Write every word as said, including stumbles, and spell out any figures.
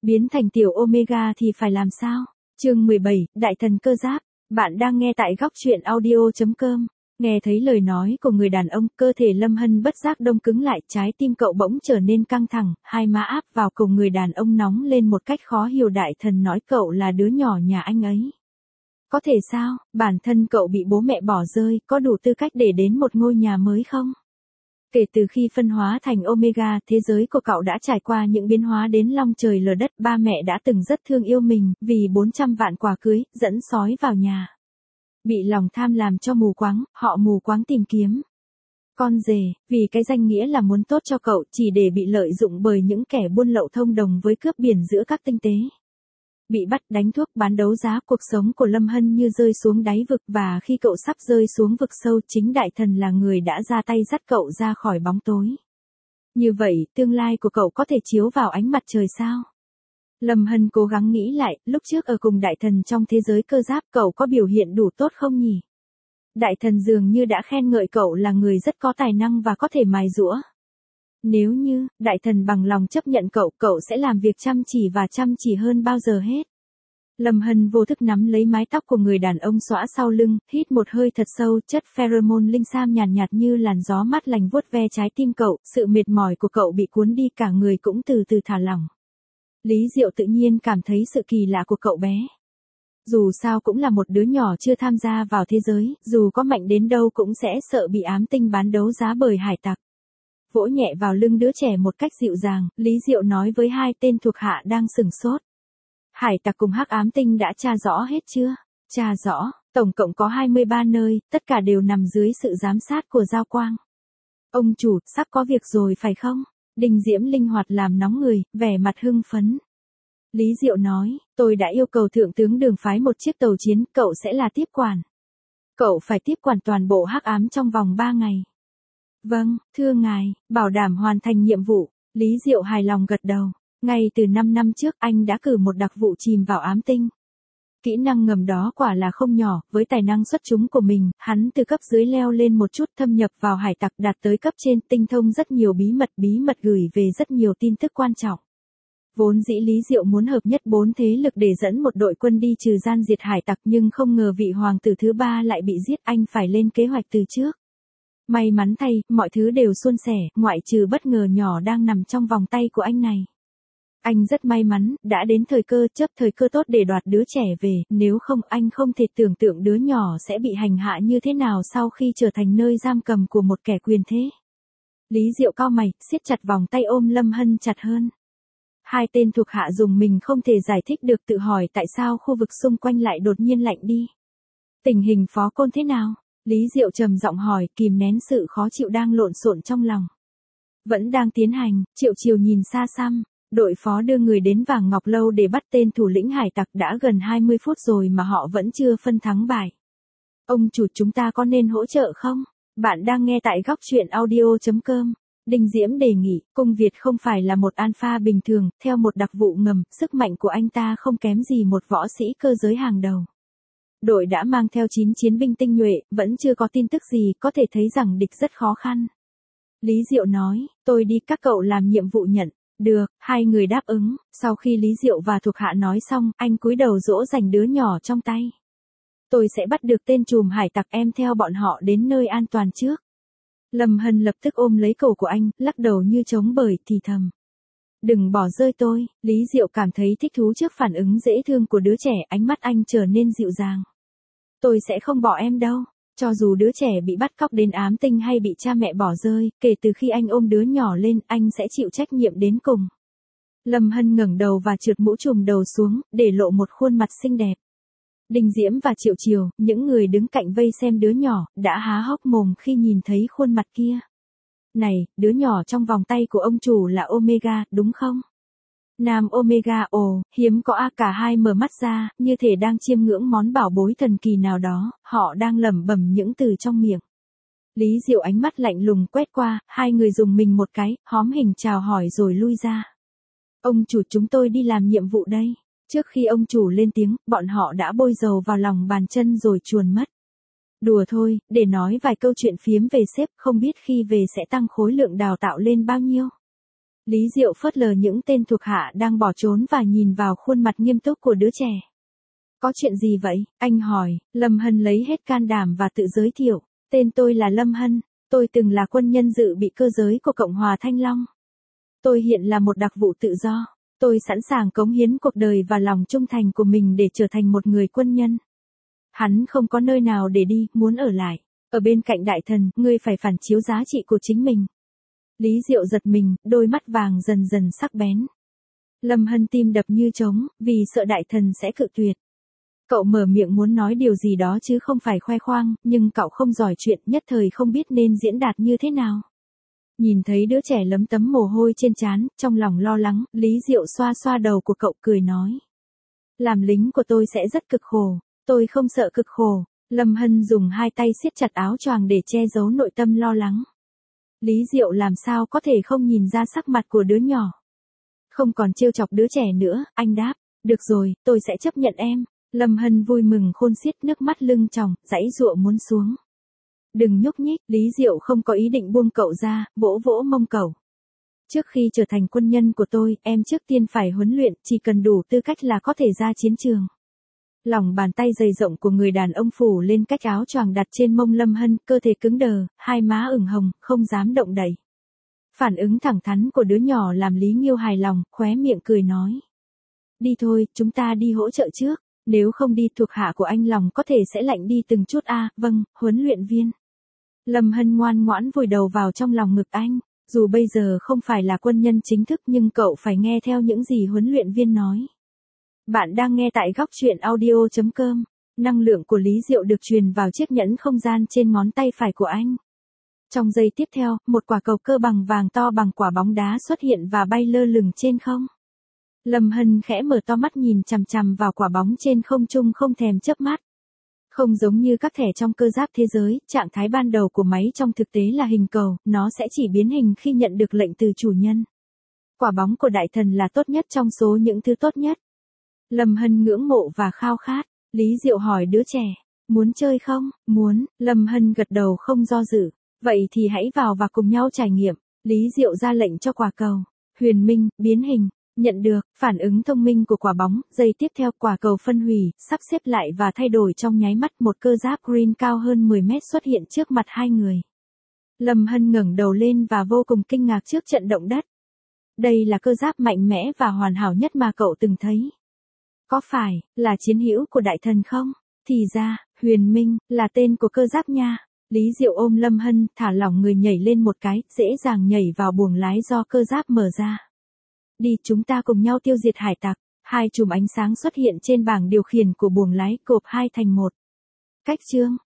Biến thành tiểu Omega thì phải làm sao? Chương mười bảy, Đại thần cơ giáp. Bạn đang nghe tại góc truyện audio chấm com. Nghe thấy lời nói của người đàn ông, cơ thể Lâm Hân bất giác đông cứng lại, trái tim cậu bỗng trở nên căng thẳng, hai má áp vào cùng người đàn ông nóng lên một cách khó hiểu. Đại thần nói cậu là đứa nhỏ nhà anh ấy. Có thể sao, bản thân cậu bị bố mẹ bỏ rơi, có đủ tư cách để đến một ngôi nhà mới không? Kể từ khi phân hóa thành Omega, thế giới của cậu đã trải qua những biến hóa đến long trời lở đất. Ba mẹ đã từng rất thương yêu mình, vì bốn trăm vạn quà cưới, dẫn sói vào nhà. Bị lòng tham làm cho mù quáng, họ mù quáng tìm kiếm con rể, vì cái danh nghĩa là muốn tốt cho cậu, chỉ để bị lợi dụng bởi những kẻ buôn lậu thông đồng với cướp biển giữa các tinh tế. Bị bắt, đánh thuốc, bán đấu giá, cuộc sống của Lâm Hân như rơi xuống đáy vực, và khi cậu sắp rơi xuống vực sâu, chính đại thần là người đã ra tay dắt cậu ra khỏi bóng tối. Như vậy, tương lai của cậu có thể chiếu vào ánh mặt trời sao? Lâm Hân cố gắng nghĩ lại, lúc trước ở cùng đại thần trong thế giới cơ giáp, cậu có biểu hiện đủ tốt không nhỉ? Đại thần dường như đã khen ngợi cậu là người rất có tài năng và có thể mài giũa. Nếu như, đại thần bằng lòng chấp nhận cậu, cậu sẽ làm việc chăm chỉ và chăm chỉ hơn bao giờ hết. Lâm Hân vô thức nắm lấy mái tóc của người đàn ông xõa sau lưng, hít một hơi thật sâu, chất pheromone linh sam nhàn nhạt, nhạt như làn gió mát lành vuốt ve trái tim cậu, sự mệt mỏi của cậu bị cuốn đi, cả người cũng từ từ thả lỏng. Lý Diệu tự nhiên cảm thấy sự kỳ lạ của cậu bé. Dù sao cũng là một đứa nhỏ chưa tham gia vào thế giới, dù có mạnh đến đâu cũng sẽ sợ bị ám tinh bán đấu giá bởi hải tặc. Vỗ nhẹ vào lưng đứa trẻ một cách dịu dàng, Lý Diệu nói với hai tên thuộc hạ đang sửng sốt. Hải tặc cùng hắc ám tinh đã tra rõ hết chưa? Tra rõ, tổng cộng có hai mươi ba nơi, tất cả đều nằm dưới sự giám sát của Giao Quang. Ông chủ, sắp có việc rồi phải không? Đinh Diễm linh hoạt làm nóng người, vẻ mặt hưng phấn. Lý Diệu nói, tôi đã yêu cầu thượng tướng Đường phái một chiếc tàu chiến, cậu sẽ là tiếp quản. Cậu phải tiếp quản toàn bộ hắc ám trong vòng ba ngày. Vâng, thưa ngài, bảo đảm hoàn thành nhiệm vụ. Lý Diệu hài lòng gật đầu. Ngay từ năm năm trước anh đã cử một đặc vụ chìm vào ám tinh. Kỹ năng ngầm đó quả là không nhỏ, với tài năng xuất chúng của mình, hắn từ cấp dưới leo lên một chút, thâm nhập vào hải tặc, đạt tới cấp trên, tinh thông rất nhiều bí mật, bí mật gửi về rất nhiều tin tức quan trọng. Vốn dĩ Lý Diệu muốn hợp nhất bốn thế lực để dẫn một đội quân đi trừ gian diệt hải tặc, nhưng không ngờ vị hoàng tử thứ ba lại bị giết, anh phải lên kế hoạch từ trước. May mắn thay, mọi thứ đều suôn sẻ, ngoại trừ bất ngờ nhỏ đang nằm trong vòng tay của anh này. Anh rất may mắn, đã đến thời cơ, chấp thời cơ tốt để đoạt đứa trẻ về, nếu không anh không thể tưởng tượng đứa nhỏ sẽ bị hành hạ như thế nào sau khi trở thành nơi giam cầm của một kẻ quyền thế. Lý Diệu cau mày, siết chặt vòng tay ôm Lâm Hân chặt hơn. Hai tên thuộc hạ dùng mình không thể giải thích được, tự hỏi tại sao khu vực xung quanh lại đột nhiên lạnh đi. Tình hình Phó Côn thế nào? Lý Diệu trầm giọng hỏi, kìm nén sự khó chịu đang lộn xộn trong lòng. Vẫn đang tiến hành, Triệu Chiều nhìn xa xăm. Đội phó đưa người đến Vàng Ngọc Lâu để bắt tên thủ lĩnh hải tặc, đã gần hai mươi phút rồi mà họ vẫn chưa phân thắng bại. Ông chủ, chúng ta có nên hỗ trợ không? Bạn đang nghe tại góc truyện audio chấm com. Đinh Diễm đề nghị, Cung Việt không phải là một alpha bình thường, theo một đặc vụ ngầm, sức mạnh của anh ta không kém gì một võ sĩ cơ giới hàng đầu. Đội đã mang theo chín chiến binh tinh nhuệ, vẫn chưa có tin tức gì, có thể thấy rằng địch rất khó khăn. Lý Diệu nói, tôi đi, các cậu làm nhiệm vụ nhận. Được, hai người đáp ứng, sau khi Lý Diệu và thuộc hạ nói xong, anh cúi đầu dỗ dành đứa nhỏ trong tay. Tôi sẽ bắt được tên trùm hải tặc, em theo bọn họ đến nơi an toàn trước. Lâm Hân lập tức ôm lấy cổ của anh, lắc đầu như trống bời, thì thầm. Đừng bỏ rơi tôi. Lý Diệu cảm thấy thích thú trước phản ứng dễ thương của đứa trẻ, ánh mắt anh trở nên dịu dàng. Tôi sẽ không bỏ em đâu. Cho dù đứa trẻ bị bắt cóc đến ám tinh hay bị cha mẹ bỏ rơi, kể từ khi anh ôm đứa nhỏ lên, anh sẽ chịu trách nhiệm đến cùng. Lâm Hân ngẩng đầu và trượt mũ trùm đầu xuống, để lộ một khuôn mặt xinh đẹp. Đinh Diễm và Triệu Chiều, những người đứng cạnh vây xem đứa nhỏ, đã há hốc mồm khi nhìn thấy khuôn mặt kia. Này, đứa nhỏ trong vòng tay của ông chủ là Omega, đúng không? Nam Omega, ồ, hiếm có a. Cả hai mở mắt ra, như thể đang chiêm ngưỡng món bảo bối thần kỳ nào đó, họ đang lẩm bẩm những từ trong miệng. Lý Diệu ánh mắt lạnh lùng quét qua, hai người dùng mình một cái, hóm hình chào hỏi rồi lui ra. Ông chủ, chúng tôi đi làm nhiệm vụ đây. Trước khi ông chủ lên tiếng, bọn họ đã bôi dầu vào lòng bàn chân rồi chuồn mất. Đùa thôi, để nói vài câu chuyện phiếm về sếp, không biết khi về sẽ tăng khối lượng đào tạo lên bao nhiêu. Lý Diệu phớt lờ những tên thuộc hạ đang bỏ trốn và nhìn vào khuôn mặt nghiêm túc của đứa trẻ. Có chuyện gì vậy? Anh hỏi. Lâm Hân lấy hết can đảm và tự giới thiệu. Tên tôi là Lâm Hân, tôi từng là quân nhân dự bị cơ giới của Cộng hòa Thanh Long. Tôi hiện là một đặc vụ tự do. Tôi sẵn sàng cống hiến cuộc đời và lòng trung thành của mình để trở thành một người quân nhân. Hắn không có nơi nào để đi, muốn ở lại. Ở bên cạnh đại thần, ngươi phải phản chiếu giá trị của chính mình. Lý Diệu giật mình, đôi mắt vàng dần dần sắc bén. Lâm Hân tim đập như trống, vì sợ đại thần sẽ cự tuyệt. Cậu mở miệng muốn nói điều gì đó chứ không phải khoe khoang, nhưng cậu không giỏi chuyện, nhất thời không biết nên diễn đạt như thế nào. Nhìn thấy đứa trẻ lấm tấm mồ hôi trên trán, trong lòng lo lắng, Lý Diệu xoa xoa đầu của cậu cười nói. Làm lính của tôi sẽ rất cực khổ, tôi không sợ cực khổ. Lâm Hân dùng hai tay siết chặt áo choàng để che giấu nội tâm lo lắng. Lý Diệu làm sao có thể không nhìn ra sắc mặt của đứa nhỏ. Không còn trêu chọc đứa trẻ nữa, anh đáp, được rồi, tôi sẽ chấp nhận em. Lâm Hân vui mừng khôn xiết, nước mắt lưng tròng, giãy giụa muốn xuống. Đừng nhúc nhích, Lý Diệu không có ý định buông cậu ra, vỗ vỗ mông cậu. Trước khi trở thành quân nhân của tôi, em trước tiên phải huấn luyện, chỉ cần đủ tư cách là có thể ra chiến trường. Lòng bàn tay dày rộng của người đàn ông phủ lên cách áo choàng đặt trên mông Lâm Hân, cơ thể cứng đờ, hai má ửng hồng, không dám động đậy. Phản ứng thẳng thắn của đứa nhỏ làm Lý Nghiêu hài lòng, khóe miệng cười nói. Đi thôi, chúng ta đi hỗ trợ trước, nếu không đi thuộc hạ của anh lòng có thể sẽ lạnh đi từng chút a. À, vâng, huấn luyện viên. Lâm Hân ngoan ngoãn vùi đầu vào trong lòng ngực anh, dù bây giờ không phải là quân nhân chính thức nhưng cậu phải nghe theo những gì huấn luyện viên nói. Bạn đang nghe tại góc truyện audio chấm com. Năng lượng của Lý Diệu được truyền vào chiếc nhẫn không gian trên ngón tay phải của anh. Trong giây tiếp theo, một quả cầu cơ bằng vàng to bằng quả bóng đá xuất hiện và bay lơ lửng trên không. Lâm Hân khẽ mở to mắt nhìn chằm chằm vào quả bóng trên không trung không thèm chớp mắt. Không giống như các thẻ trong cơ giáp thế giới, trạng thái ban đầu của máy trong thực tế là hình cầu, nó sẽ chỉ biến hình khi nhận được lệnh từ chủ nhân. Quả bóng của đại thần là tốt nhất trong số những thứ tốt nhất. Lâm Hân ngưỡng mộ và khao khát. Lý Diệu hỏi đứa trẻ, muốn chơi không? Muốn. Lâm Hân gật đầu không do dự. Vậy thì hãy vào và cùng nhau trải nghiệm. Lý Diệu ra lệnh cho quả cầu. Huyền minh, biến hình. Nhận được, phản ứng thông minh của quả bóng, giây tiếp theo quả cầu phân hủy, sắp xếp lại và thay đổi trong nháy mắt, một cơ giáp green cao hơn mười mét xuất hiện trước mặt hai người. Lâm Hân ngẩng đầu lên và vô cùng kinh ngạc trước trận động đất. Đây là cơ giáp mạnh mẽ và hoàn hảo nhất mà cậu từng thấy. Có phải là chiến hữu của đại thần không? Thì ra, Huyền Minh là tên của cơ giáp nha. Lý Diệu ôm Lâm Hân, thả lỏng người nhảy lên một cái, dễ dàng nhảy vào buồng lái do cơ giáp mở ra. Đi, chúng ta cùng nhau tiêu diệt hải tặc. Hai chùm ánh sáng xuất hiện trên bảng điều khiển của buồng lái, gộp hai thành một. Cách chương.